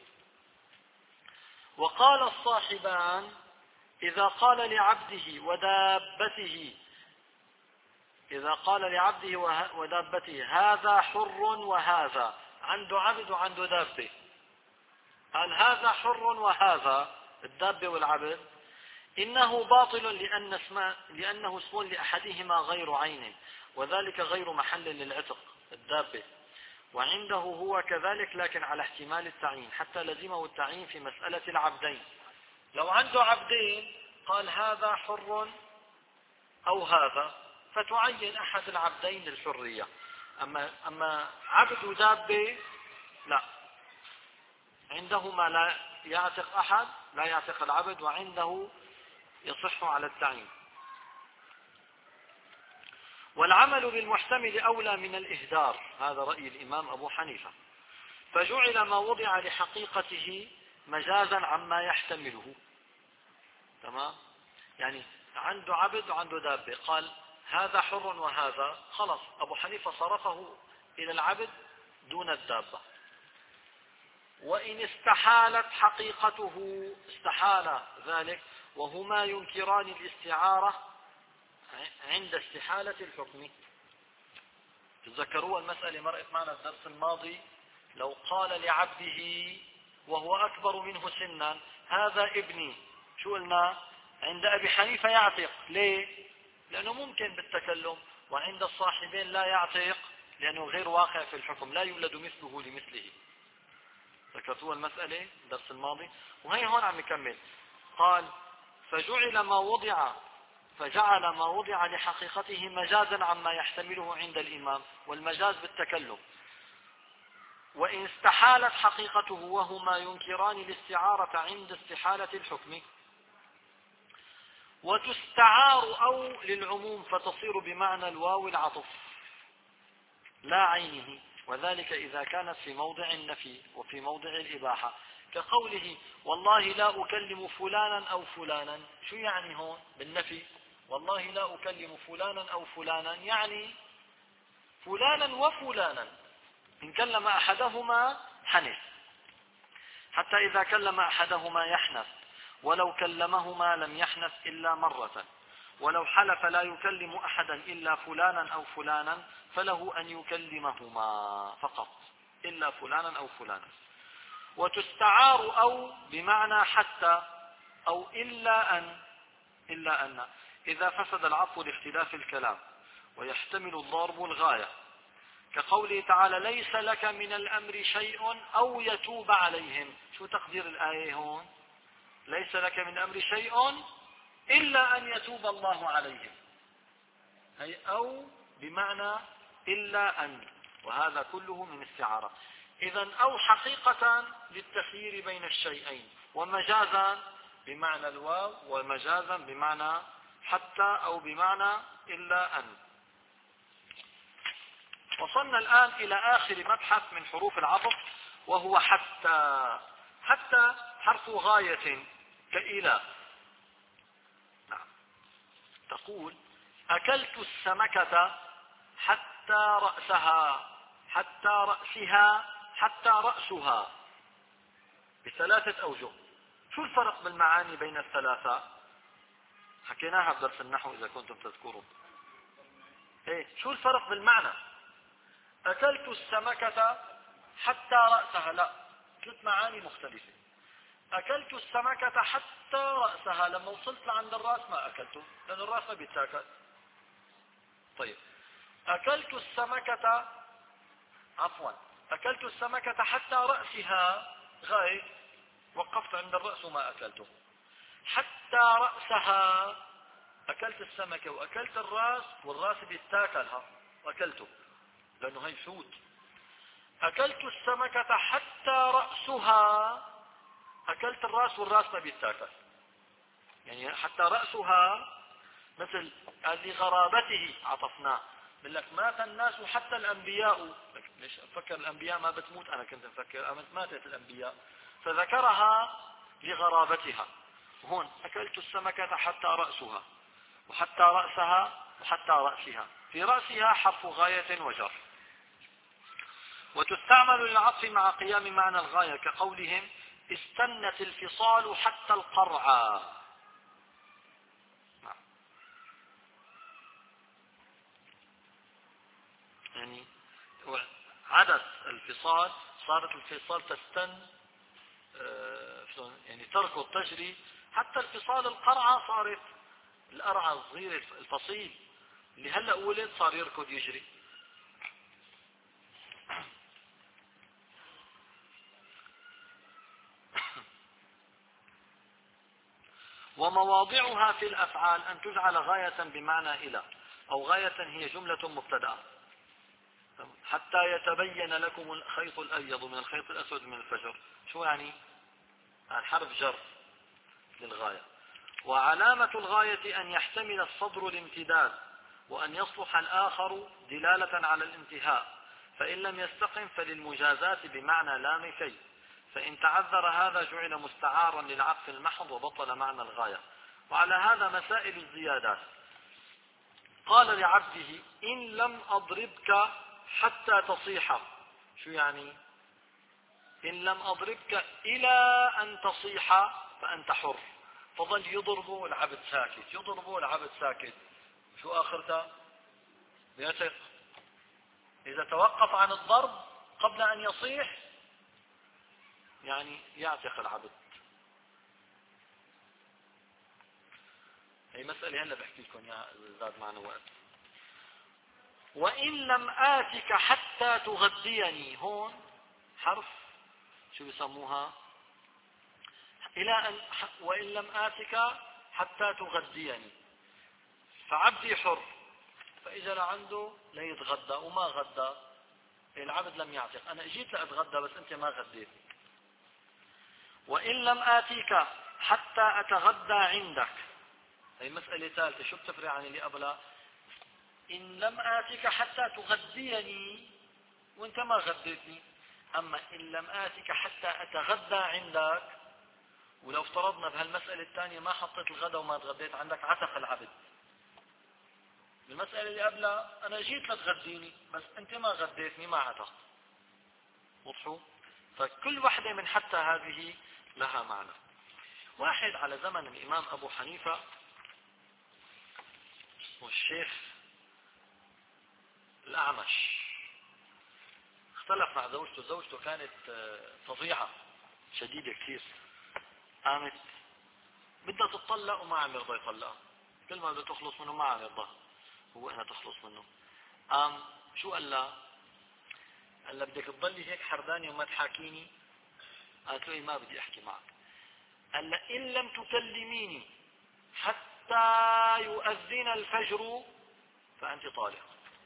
وقال الصاحبان إذا قال لعبده ودابته إذا قال لعبده ودابته هذا حر وهذا، عنده عبد وعنده دابة، قال هذا حر وهذا الدابة والعبد، إنه باطل لأن اسم لأنه اسم لأحدهما غير عين، وذلك غير محل للعتق الدابة، وعنده هو كذلك لكن على احتمال التعيين، حتى لزمه التعيين في مسألة العبدين. لو عنده عبدين قال هذا حر أو هذا، فتعين أحد العبدين للحرية. أما, أما عبد ودابة لا، عندهما لا يعتق أحد، لا يعتق العبد، وعنده يصح على التعيين. والعمل بالمحتمل أولى من الإهدار، هذا رأي الإمام أبو حنيفة. فجعل ما وضع لحقيقته مجازا عما يحتمله. تمام؟ يعني عنده عبد وعنده دابة، قال هذا حر وهذا، خلص أبو حنيفة صرفه إلى العبد دون الدابة. وإن استحالت حقيقته، استحال ذلك وهما ينكران الاستعارة عند استحالة الحكم. تذكروا المسألة مرأت معنا الدرس الماضي، لو قال لعبده وهو أكبر منه سنا هذا ابني، شو قلنا؟ عند أبي حنيفة يعتق. ليه؟ لأنه ممكن بالتكلم، وعند الصاحبين لا يعتق لأنه غير واقع في الحكم، لا يولد مثله لمثله. ذكرتوا المسألة الدرس الماضي. وهي هون عم يكمل، قال فجعل ما وضع فجعل ما وضع لحقيقته مجازا عما يحتمله عند الإمام، والمجاز بالتكلم. وإن استحالت حقيقته وهما ينكران الاستعارة عند استحالة الحكم. وتستعار أو للعموم فتصير بمعنى الواو العطف لا عينه، وذلك إذا كانت في موضع النفي وفي موضع الإباحة، كقوله والله لا أكلم فلانا أو فلانا. شو يعني هون بالنفي؟ والله لا أكلم فلانا أو فلانا يعني فلانا وفلانا، إن كلم أحدهما حنث، حتى إذا كلم أحدهما يحنث، ولو كلمهما لم يحنث إلا مرة، ولو حلف لا يكلم أحدا إلا فلانا أو فلانا فله أن يكلمهما فقط، إلا فلانا أو فلانا. وتستعار أو بمعنى حتى أو إلا أن إلا أن إذا فسد العطف لاختلاف الكلام، ويحتمل الضرب الغاية، كقوله تعالى ليس لك من الأمر شيء أو يتوب عليهم. شو تقدير الآية هون؟ ليس لك من الأمر شيء إلا أن يتوب الله عليهم، أي أو بمعنى إلا أن، وهذا كله من استعارة. إذن أو حقيقة للتخيير بين الشيئين، ومجازا بمعنى الواو، ومجازا بمعنى حتى أو بمعنى إلا أن. وصلنا الآن إلى آخر مبحث من حروف العطف، وهو حتى. حتى حرف غاية كإلى. نعم. تقول أكلت السمكة حتى رأسها، حتى رأسها، حتى رأسها، بثلاثة أوجه. شو الفرق بالمعاني بين الثلاثة؟ حكيناها بدرس النحو إذا كنتم تذكرون. إيه شو الفرق بالمعنى؟ أكلت السمكة حتى رأسها، لا، ثلاث معاني مختلفة. أكلت السمكة حتى رأسها، لما وصلت لعند الرأس ما أكلته، لأن الرأس ما بيتاكل. طيب أكلت السمكة، عفوا أكلت السمكة حتى رأسها، غاية وقفت عند الرأس وما أكلته. حتى رأسها أكلت السمكة وأكلت الرأس، والرأس بيتاكلها وأكلته لأنه هي حوت. أكلت السمكة حتى رأسها، أكلت الرأس والرأس ما بيتاكل، يعني حتى رأسها مثل لغرابته عطفناه. بقول لك مات الناس حتى الأنبياء، ليش أفكر الأنبياء ما بتموت؟ أنا كنت أفكر ماتت الأنبياء، فذكرها لغرابتها. هون أكلت السمكة حتى رأسها، وحتى رأسها، وحتى رأسها. في رأسها حرف غاية وجر. وتستعمل للعطف مع قيام معنى الغاية، كقولهم استنت الفصال حتى القرعى. يعني عدت الفصال، صارت الفصال تستن، يعني تركض تجري، حتى الفصال القرعة صارت القرعة الصغير الفصيل اللي هلأ ولد صار يركض يجري. ومواضعها في الأفعال أن تجعل غاية بمعنى إلى، أو غاية هي جملة مبتدأ. حتى يتبين لكم الخيط الأبيض من الخيط الأسود من الفجر. شو يعني؟ حرف جر للغاية. وعلامة الغاية أن يحتمل الصدر الامتداد، وأن يصلح الآخر دلالة على الانتهاء، فإن لم يستقم فللمجازاة بمعنى لام كي، فإن تعذر هذا جعل مستعارا للعطف المحض وبطل معنى الغاية. وعلى هذا مسائل الزيادات. قال لعبده إن لم أضربك حتى تصيح. شو يعني؟ إن لم أضربك إلى أن تصيح فأنت حر. فظل يضربه العبد ساكت، يضربه العبد ساكت. شو آخرته؟ يثق. إذا توقف عن الضرب قبل أن يصيح يعني يعتق العبد. هي مسألة هلا بحكي لكم يا زاد معنا وقت. وإن لم آتك حتى تغديني. هون حرف شو بيسموها؟ إلى أن وإن لم آتك حتى تغديني. فعبدي حر، فإذا لعنده ليتغدى وما غدى العبد لم يعتق. أنا اجيت لأتغدى بس أنت ما غديتني. وإن لم آتيك حتى أتغدى عندك. هي مسألة ثالثة. شو بتفرق عن اللي قبلها؟ إن لم آتك حتى تغديني وانت ما غديتني. أما إن لم آتك حتى أتغدى عندك، ولو افترضنا بهالمسألة الثانية ما حطيت الغداء وما تغديت عندك عتق العبد. المسألة اللي قبلها أنا جيت لتغديني بس أنت ما غديتني ما عتقت. وضحوا؟ فكل واحدة من حتى هذه لها معنى. واحد على زمن الإمام أبو حنيفة والشيخ الأعمش اختلف مع زوجته. زوجته كانت فظيعة شديدة كثير، قامت بدها تطلق وما عم يرضى يطلقها. كل ما بدها تخلص منه ما عم يرضى هو انها تخلص منه. قام شو قال لها؟ قال لها بدك تضلي هيك حرداني وما تحاكيني؟ قالت له ما بدي احكي معك. قال لها ان لم تكلميني حتى يؤذن الفجر فانت طالق.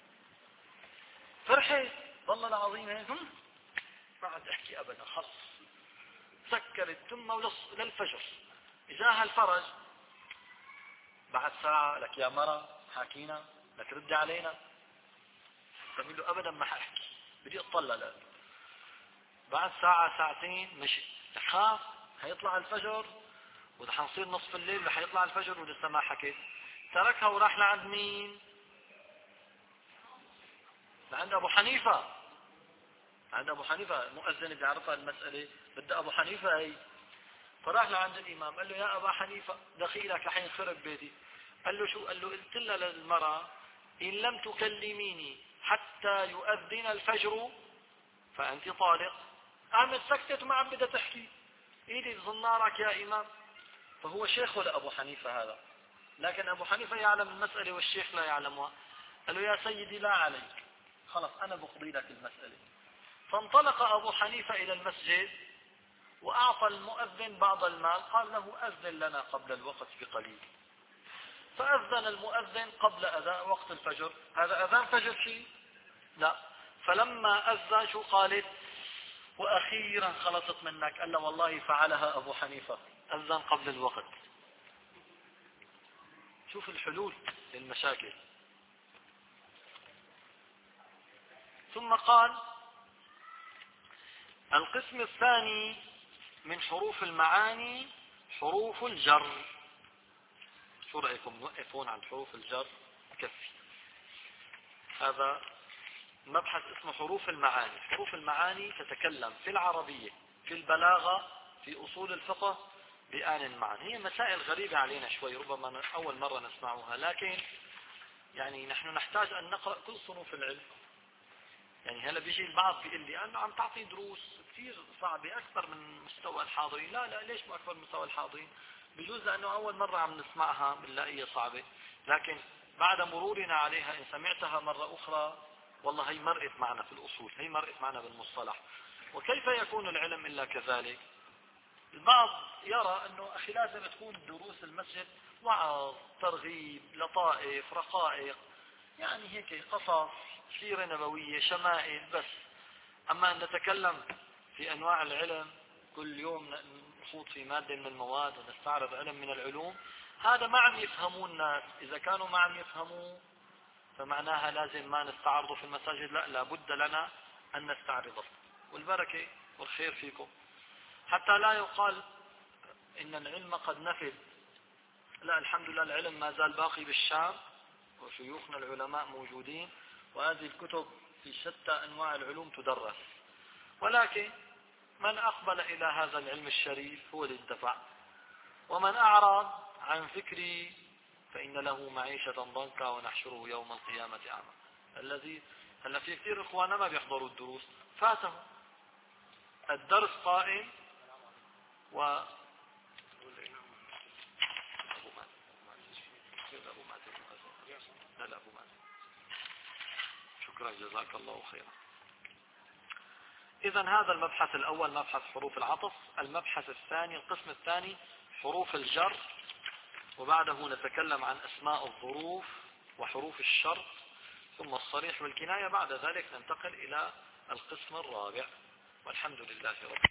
فرحت والله العظيم هيك ما عاد احكي ابدا خلص. سكرت ثم للفجر اجاها الفرج بعد ساعة. لك يا مرة حاكينا، لك ردي علينا. فقال له ابدا ما حاحكي بدي اطلع لك. بعد ساعة ساعتين مشي. خاف هيطلع الفجر وده حنصير نصف الليل رح يطلع الفجر ولسه ما حكيت. تركها وراح لعند مين؟ لعند ابو حنيفة. عند ابو حنيفة مؤذن بيعرفها المسألة، بدأ ابو حنيفة هي. فراح لعند الامام قال له يا ابا حنيفة دخيلك رح ينخرب بيتي. قال له شو؟ قال له قلت لها للمرأة ان لم تكلميني حتى يؤذن الفجر فانت طالق. قامت سكتت وما عم بدها تحكي. ايدي زنارك يا امام. فهو شيخه لابو حنيفة هذا، لكن ابو حنيفة يعلم المسألة والشيخ لا يعلمها. قال له يا سيدي لا عليك، خلص انا بقضي لك المسألة. فانطلق ابو حنيفة الى المسجد واعطى المؤذن بعض المال، قال له اذن لنا قبل الوقت بقليل. فاذن المؤذن قبل اذان وقت الفجر. هذا اذان فجر شيء؟ لا. فلما اذن شو قالت؟ واخيرا خلصت منك. قال له والله فعلها ابو حنيفة، اذن قبل الوقت. شوف الحلول للمشاكل. ثم قال القسم الثاني من حروف المعاني حروف الجر. شو رأيكم نوقفون عند حروف الجر؟ كفي. هذا مبحث اسمه حروف المعاني. حروف المعاني تتكلم في العربية، في البلاغة، في أصول الفقه بآن معا. هي مسائل غريبة علينا شوي، ربما أول مرة نسمعها، لكن يعني نحن نحتاج أن نقرأ كل صنوف العلم. يعني هلا بيجي البعض بيقول لي أنا عم تعطي دروس كثير صعبة أكثر من مستوى الحاضرين. لا لا ليش مو أكثر من مستوى الحاضرين؟ بجوز لأنه أول مرة عم نسمعها بنلاقيها صعبة، لكن بعد مرورنا عليها إن سمعتها مرة أخرى والله هي مرقت معنا في الأصول، هي مرقت معنا بالمصطلح. وكيف يكون العلم إلا كذلك؟ البعض يرى أنه أخي لازم تكون دروس المسجد وعظ، ترغيب، لطائف، رقائق، يعني هيك قصص، سيرة نبوية، شمائل بس. أما أن نتكلم في أنواع العلم كل يوم نخوض في مادة من المواد ونستعرض علم من العلوم، هذا ما عم يفهمون الناس. إذا كانوا ما عم يفهموا فمعناها لازم ما نستعرضه في المساجد؟ لا، لابد لنا أن نستعرضه. والبركة والخير فيكم، حتى لا يقال إن العلم قد نفذ. لا، الحمد لله العلم ما زال باقي بالشام، وشيوخنا العلماء موجودين، وهذه الكتب في شتى أنواع العلوم تدرس. ولكن من أقبل إلى هذا العلم الشريف هو اللي انتفع، ومن أعرض عن فكري فإن له معيشة ضنكا ونحشره يوم القيامة أعمى. الذي هلا في كثير إخواننا ما بيحضروا الدروس، فاته الدرس قائم و لا لا أبو مازن، شكرا جزاك الله خيرا. إذن هذا المبحث الأول مبحث حروف العطف. المبحث الثاني القسم الثاني حروف الجر، وبعده نتكلم عن أسماء الظروف وحروف الشرط ثم الصريح والكناية. بعد ذلك ننتقل إلى القسم الرابع، والحمد لله رب